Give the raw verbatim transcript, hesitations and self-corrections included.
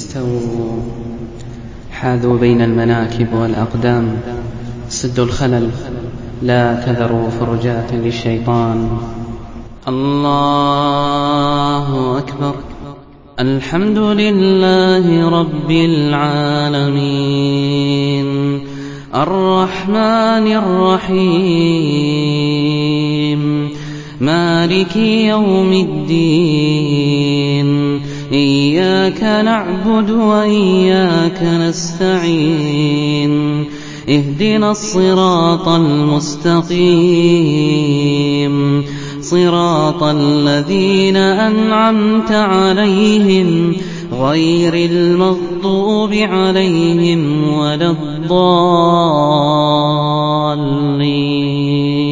استووا حاذوا بين المناكب والأقدام، سدوا الخلل لا تذروا فرجات للشيطان. الله أكبر. الحمد لله رب العالمين، الرحمن الرحيم، مالك يوم الدين، إياك نعبد وإياك نستعين، اهدنا الصراط المستقيم، صراط الذين أنعمت عليهم غير المغضوب عليهم ولا الضالين.